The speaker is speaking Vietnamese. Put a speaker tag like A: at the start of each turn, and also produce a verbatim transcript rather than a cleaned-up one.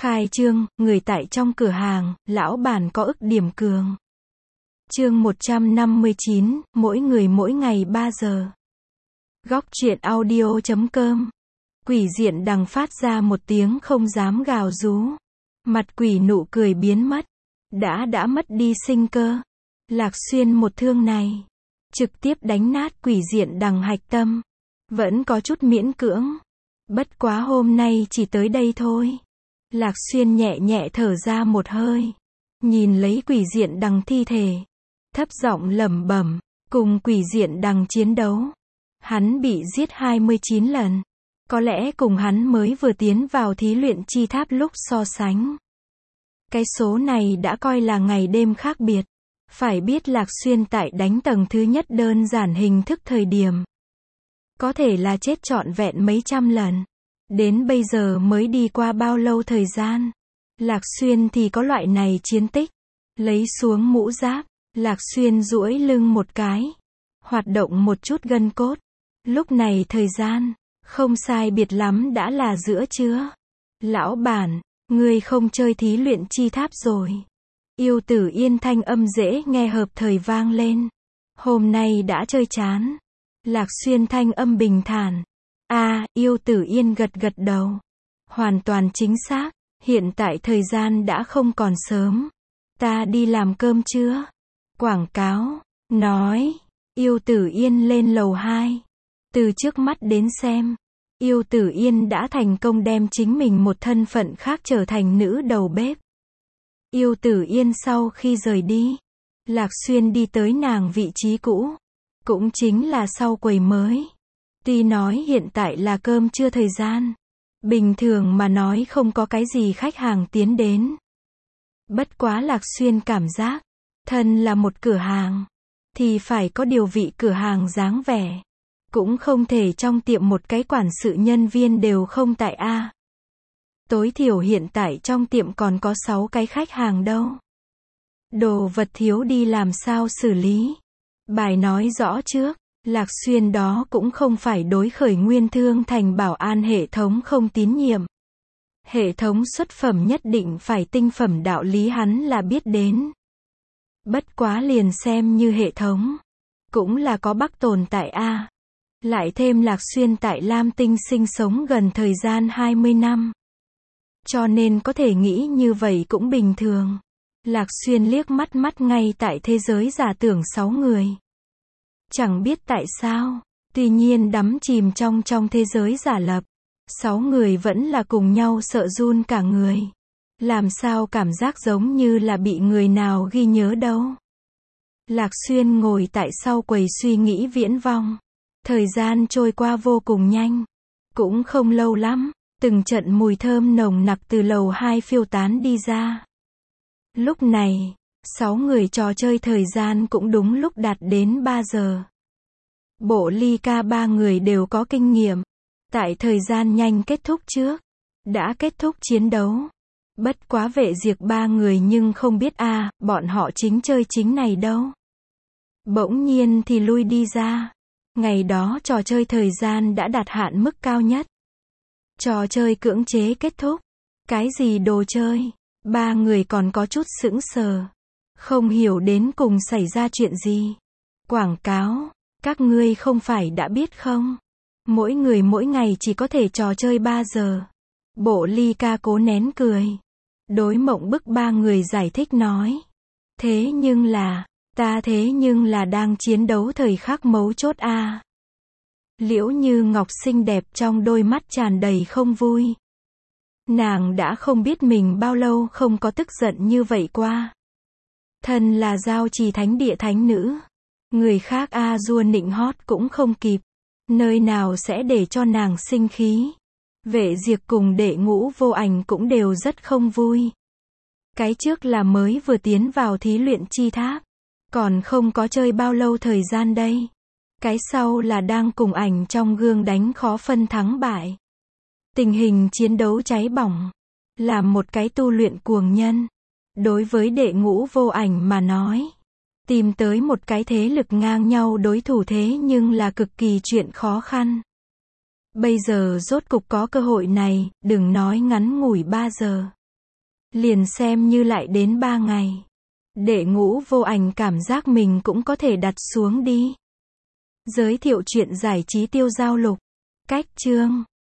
A: Khai trương, người tại trong cửa hàng, lão bản có ức điểm cường. Chương một trăm năm mươi chín, mỗi người mỗi ngày ba giờ. Góc truyện audio chấm com. Quỷ diện đằng phát ra một tiếng không dám gào rú. Mặt quỷ nụ cười biến mất. Đã đã mất đi sinh cơ. Lạc Xuyên một thương này. Trực tiếp đánh nát quỷ diện đằng hạch tâm. Vẫn có chút miễn cưỡng. Bất quá hôm nay chỉ tới đây thôi. Lạc Xuyên nhẹ nhẹ thở ra một hơi. Nhìn lấy quỷ diện đằng thi thể. Thấp giọng lẩm bẩm, cùng quỷ diện đằng chiến đấu. Hắn bị giết hai mươi chín lần. Có lẽ cùng hắn mới vừa tiến vào thí luyện chi tháp lúc so sánh. Cái số này đã coi là ngày đêm khác biệt. Phải biết Lạc Xuyên tại đánh tầng thứ nhất đơn giản hình thức thời điểm. Có thể là chết trọn vẹn mấy trăm lần. Đến bây giờ mới đi qua bao lâu thời gian. Lạc Xuyên thì có loại này chiến tích. Lấy xuống mũ giáp. Lạc Xuyên duỗi lưng một cái. Hoạt động một chút gân cốt. Lúc này thời gian. Không sai biệt lắm đã là giữa trưa. Lão bản. Ngươi không chơi thí luyện chi tháp rồi. Yêu Tử Yên thanh âm dễ nghe hợp thời vang lên. Hôm nay đã chơi chán. Lạc Xuyên thanh âm bình thản. A, Yêu Tử Yên gật gật đầu. Hoàn toàn chính xác. Hiện tại thời gian đã không còn sớm. Ta đi làm cơm chưa? Quảng cáo. Nói. Yêu Tử Yên lên lầu hai. Từ trước mắt đến xem. Yêu Tử Yên đã thành công đem chính mình một thân phận khác trở thành nữ đầu bếp. Yêu Tử Yên sau khi rời đi. Lạc Xuyên đi tới nàng vị trí cũ. Cũng chính là sau quầy mới. Tuy nói hiện tại là cơm trưa thời gian. Bình thường mà nói không có cái gì khách hàng tiến đến. Bất quá Lạc Xuyên cảm giác. Thân là một cửa hàng. Thì phải có điều vị cửa hàng dáng vẻ. Cũng không thể trong tiệm một cái quản sự nhân viên đều không tại A. Tối thiểu hiện tại trong tiệm còn có sáu cái khách hàng đâu. Đồ vật thiếu đi làm sao xử lý. Bài nói rõ trước. Lạc Xuyên đó cũng không phải đối khởi Nguyên Thương Thành bảo an hệ thống không tín nhiệm. Hệ thống xuất phẩm nhất định phải tinh phẩm đạo lý hắn là biết đến. Bất quá liền xem như hệ thống. Cũng là có Bắc tồn tại A. Lại thêm Lạc Xuyên tại Lam Tinh sinh sống gần thời gian hai mươi năm. Cho nên có thể nghĩ như vậy cũng bình thường. Lạc Xuyên liếc mắt mắt ngay tại thế giới giả tưởng sáu người. Chẳng biết tại sao, tuy nhiên đắm chìm trong trong thế giới giả lập. Sáu người vẫn là cùng nhau sợ run cả người. Làm sao cảm giác giống như là bị người nào ghi nhớ đâu. Lạc Xuyên ngồi tại sau quầy suy nghĩ viễn vong. Thời gian trôi qua vô cùng nhanh. Cũng không lâu lắm, từng trận mùi thơm nồng nặc từ lầu hai phiêu tán đi ra. Lúc này, sáu người trò chơi thời gian cũng đúng lúc đạt đến ba giờ. Bộ ly ca ba người đều có kinh nghiệm. Tại thời gian nhanh kết thúc trước. Đã kết thúc chiến đấu. Bất quá Vệ Diệp ba người nhưng không biết a à, bọn họ chính chơi chính này đâu. Bỗng nhiên thì lui đi ra. Ngày đó trò chơi thời gian đã đạt hạn mức cao nhất. Trò chơi cưỡng chế kết thúc. Cái gì đồ chơi? Ba người còn có chút sững sờ. Không hiểu đến cùng xảy ra chuyện gì. Quảng cáo. Các ngươi không phải đã biết không? Mỗi người mỗi ngày chỉ có thể trò chơi ba giờ. Bộ ly ca cố nén cười. Đối Mộng Bức ba người giải thích nói. Thế nhưng là, ta thế nhưng là đang chiến đấu thời khắc mấu chốt a. À. Liễu Như Ngọc xinh đẹp trong đôi mắt tràn đầy không vui. Nàng đã không biết mình bao lâu không có tức giận như vậy qua. Thân là giao trì thánh địa thánh nữ. Người khác a dua nịnh hót cũng không kịp. Nơi nào sẽ để cho nàng sinh khí. Vệ Diệp cùng Đệ Ngũ Vô Ảnh cũng đều rất không vui. Cái trước là mới vừa tiến vào thí luyện chi tháp. Còn không có chơi bao lâu thời gian đây. Cái sau là đang cùng ảnh trong gương đánh khó phân thắng bại. Tình hình chiến đấu cháy bỏng. Làm một cái tu luyện cuồng nhân. Đối với Đệ Ngũ Vô Ảnh mà nói. Tìm tới một cái thế lực ngang nhau đối thủ thế nhưng là cực kỳ chuyện khó khăn. Bây giờ rốt cục có cơ hội này, đừng nói ngắn ngủi ba giờ. Liền xem như lại đến ba ngày. Đệ Ngũ vô ảnh cảm giác mình cũng có thể đặt xuống đi. Giới thiệu chuyện giải trí tiêu giao lục. Cách chương